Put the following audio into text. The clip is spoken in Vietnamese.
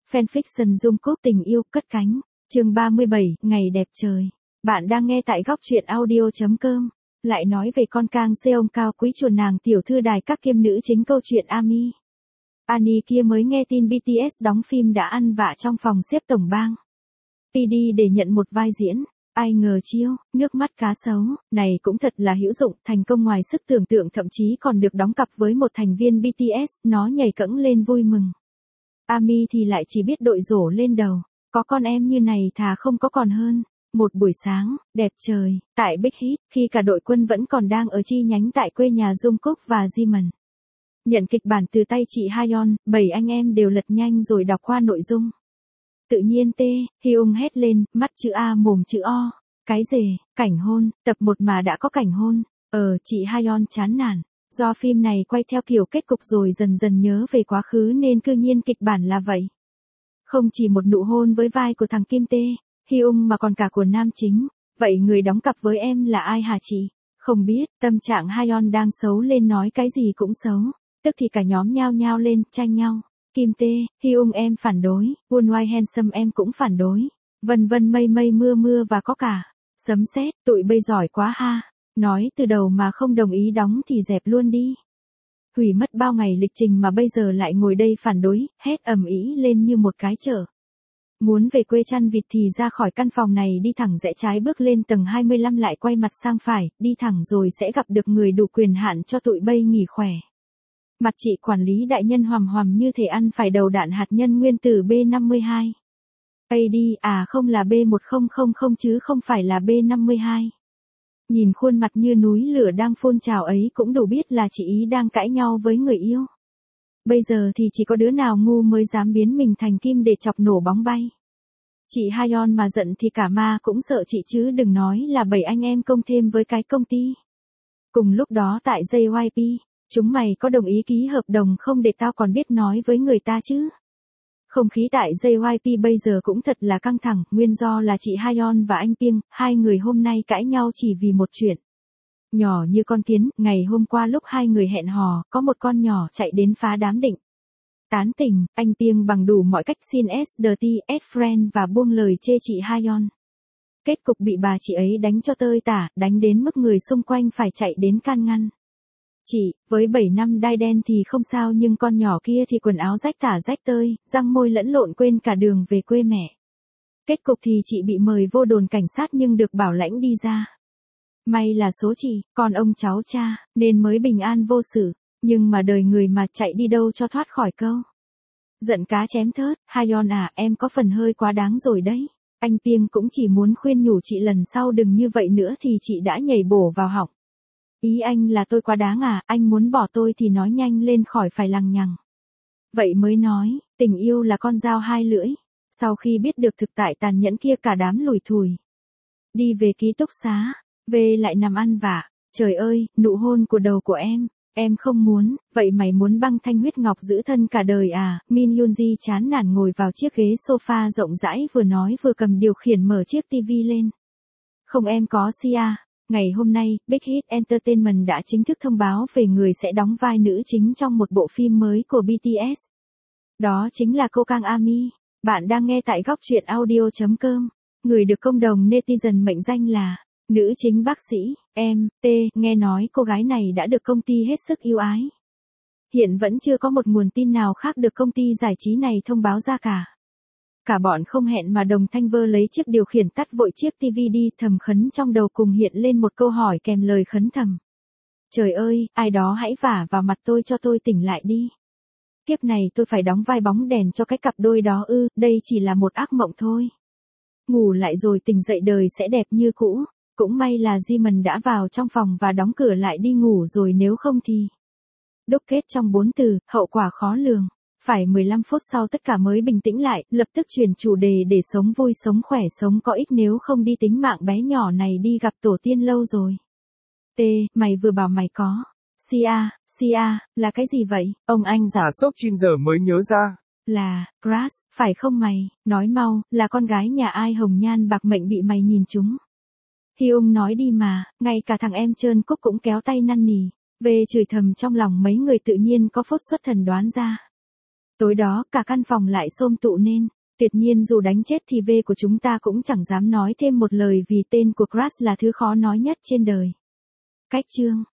Fanfiction Jungkook tình yêu cất cánh. Chương 37, ngày đẹp trời. Bạn đang nghe tại góc truyện audio.com. Lại nói về con Kang Seong cao quý chuồn nàng tiểu thư đài các kiêm nữ chính câu chuyện Ami. Ani kia mới nghe tin BTS đóng phim đã ăn vạ trong phòng xếp tổng bang. PD để nhận một vai diễn. Ai ngờ chiêu, nước mắt cá sấu, này cũng thật là hữu dụng, thành công ngoài sức tưởng tượng, thậm chí còn được đóng cặp với một thành viên BTS, nó nhảy cẫng lên vui mừng. Ami thì lại chỉ biết đội rổ lên đầu, có con em như này thà không có còn hơn. Một buổi sáng, đẹp trời, tại Big Hit, khi cả đội quân vẫn còn đang ở chi nhánh tại quê nhà Jungkook và Jimin. Nhận kịch bản từ tay chị Hayeon, 7 anh em đều lật nhanh rồi đọc qua nội dung. Tự nhiên Hyung hét lên, mắt chữ A mồm chữ O. Cái gì, cảnh hôn, tập 1 mà đã có cảnh hôn. Chị Hayeon chán nản. Do phim này quay theo kiểu kết cục rồi dần dần nhớ về quá khứ nên cư nhiên kịch bản là vậy. Không chỉ một nụ hôn với vai của thằng Kim Hyung mà còn cả của nam chính. Vậy người đóng cặp với em là ai hả chị? Không biết, tâm trạng Hayeon đang xấu lên nói cái gì cũng xấu. Tức thì cả nhóm nhao nhao lên, tranh nhau. Kim Hyung em phản đối, Wonwai Handsome em cũng phản đối. Vân vân mây mây mưa mưa và có cả. Sấm sét, tụi bây giỏi quá ha. Nói từ đầu mà không đồng ý đóng thì dẹp luôn đi. Hủy mất bao ngày lịch trình mà bây giờ lại ngồi đây phản đối, hét ầm ĩ lên như một cái chợ. Muốn về quê chăn vịt thì ra khỏi căn phòng này đi thẳng rẽ trái bước lên tầng 25 lại quay mặt sang phải, đi thẳng rồi sẽ gặp được người đủ quyền hạn cho tụi bây nghỉ khỏe. Mặt chị quản lý đại nhân hoằm như thể ăn phải đầu đạn hạt nhân nguyên tử B52. Không là B1000 chứ không phải là B52. Nhìn khuôn mặt như núi lửa đang phun trào ấy cũng đủ biết là chị ý đang cãi nhau với người yêu. Bây giờ thì chỉ có đứa nào ngu mới dám biến mình thành kim để chọc nổ bóng bay. Chị Hayeon mà giận thì cả ma cũng sợ chị chứ đừng nói là 7 anh em công thêm với cái công ty. Cùng lúc đó tại JYP, chúng mày có đồng ý ký hợp đồng không để tao còn biết nói với người ta chứ? Không khí tại JYP bây giờ cũng thật là căng thẳng, nguyên do là chị Hayeon và anh Pieng, hai người hôm nay cãi nhau chỉ vì một chuyện. Nhỏ như con kiến, ngày hôm qua lúc hai người hẹn hò, có một con nhỏ chạy đến phá đám định. Tán tỉnh, anh Pieng bằng đủ mọi cách xin as friend và buông lời chê chị Hayeon. Kết cục bị bà chị ấy đánh cho tơi tả, đánh đến mức người xung quanh phải chạy đến can ngăn. Chị, với 7 năm đai đen thì không sao nhưng con nhỏ kia thì quần áo rách tả rách tơi, răng môi lẫn lộn quên cả đường về quê mẹ. Kết cục thì chị bị mời vô đồn cảnh sát nhưng được bảo lãnh đi ra. May là số chị, con ông cháu cha, nên mới bình an vô sự, nhưng mà đời người mà chạy đi đâu cho thoát khỏi câu. Giận cá chém thớt, Hayeon em có phần hơi quá đáng rồi đấy. Anh Pieng cũng chỉ muốn khuyên nhủ chị lần sau đừng như vậy nữa thì chị đã nhảy bổ vào họng. Ý anh là tôi quá đáng anh muốn bỏ tôi thì nói nhanh lên khỏi phải lằng nhằng. Vậy mới nói, tình yêu là con dao hai lưỡi. Sau khi biết được thực tại tàn nhẫn kia cả đám lủi thủi. Đi về ký túc xá, về lại nằm ăn vạ. Trời ơi, nụ hôn của đầu của em không muốn, vậy mày muốn băng thanh huyết ngọc giữ thân cả đời à? Min Yoonji chán nản ngồi vào chiếc ghế sofa rộng rãi vừa nói vừa cầm điều khiển mở chiếc tivi lên. Không em có Sia. Ngày hôm nay, Big Hit Entertainment đã chính thức thông báo về người sẽ đóng vai nữ chính trong một bộ phim mới của BTS. Đó chính là cô Kang Ami. Bạn đang nghe tại góc truyện audio.com. Người được cộng đồng netizen mệnh danh là nữ chính bác sĩ, nghe nói cô gái này đã được công ty hết sức yêu ái. Hiện vẫn chưa có một nguồn tin nào khác được công ty giải trí này thông báo ra cả. Cả bọn không hẹn mà đồng thanh vơ lấy chiếc điều khiển tắt vội chiếc TV đi thầm khấn trong đầu cùng hiện lên một câu hỏi kèm lời khấn thầm. Trời ơi, ai đó hãy vả vào mặt tôi cho tôi tỉnh lại đi. Kiếp này tôi phải đóng vai bóng đèn cho cái cặp đôi đó đây chỉ là một ác mộng thôi. Ngủ lại rồi tỉnh dậy đời sẽ đẹp như cũ. Cũng may là Jimin đã vào trong phòng và đóng cửa lại đi ngủ rồi nếu không thì. Đúc kết trong 4 từ, hậu quả khó lường. Phải 15 phút sau tất cả mới bình tĩnh lại, lập tức chuyển chủ đề để sống vui sống khỏe sống có ích nếu không đi tính mạng bé nhỏ này đi gặp tổ tiên lâu rồi. Mày vừa bảo mày có. Sia, là cái gì vậy? Ông anh giả sốc 9 giờ mới nhớ ra. Là, Crush, phải không mày? Nói mau, là con gái nhà ai hồng nhan bạc mệnh bị mày nhìn trúng. Hyung nói đi mà, ngay cả thằng em trơn cúc cũng kéo tay năn nỉ. Về chửi thầm trong lòng mấy người tự nhiên có phút xuất thần đoán ra. Tối đó, cả căn phòng lại xôm tụ nên. Tuyệt nhiên dù đánh chết thì V của chúng ta cũng chẳng dám nói thêm một lời vì tên của Crush là thứ khó nói nhất trên đời. Cách chương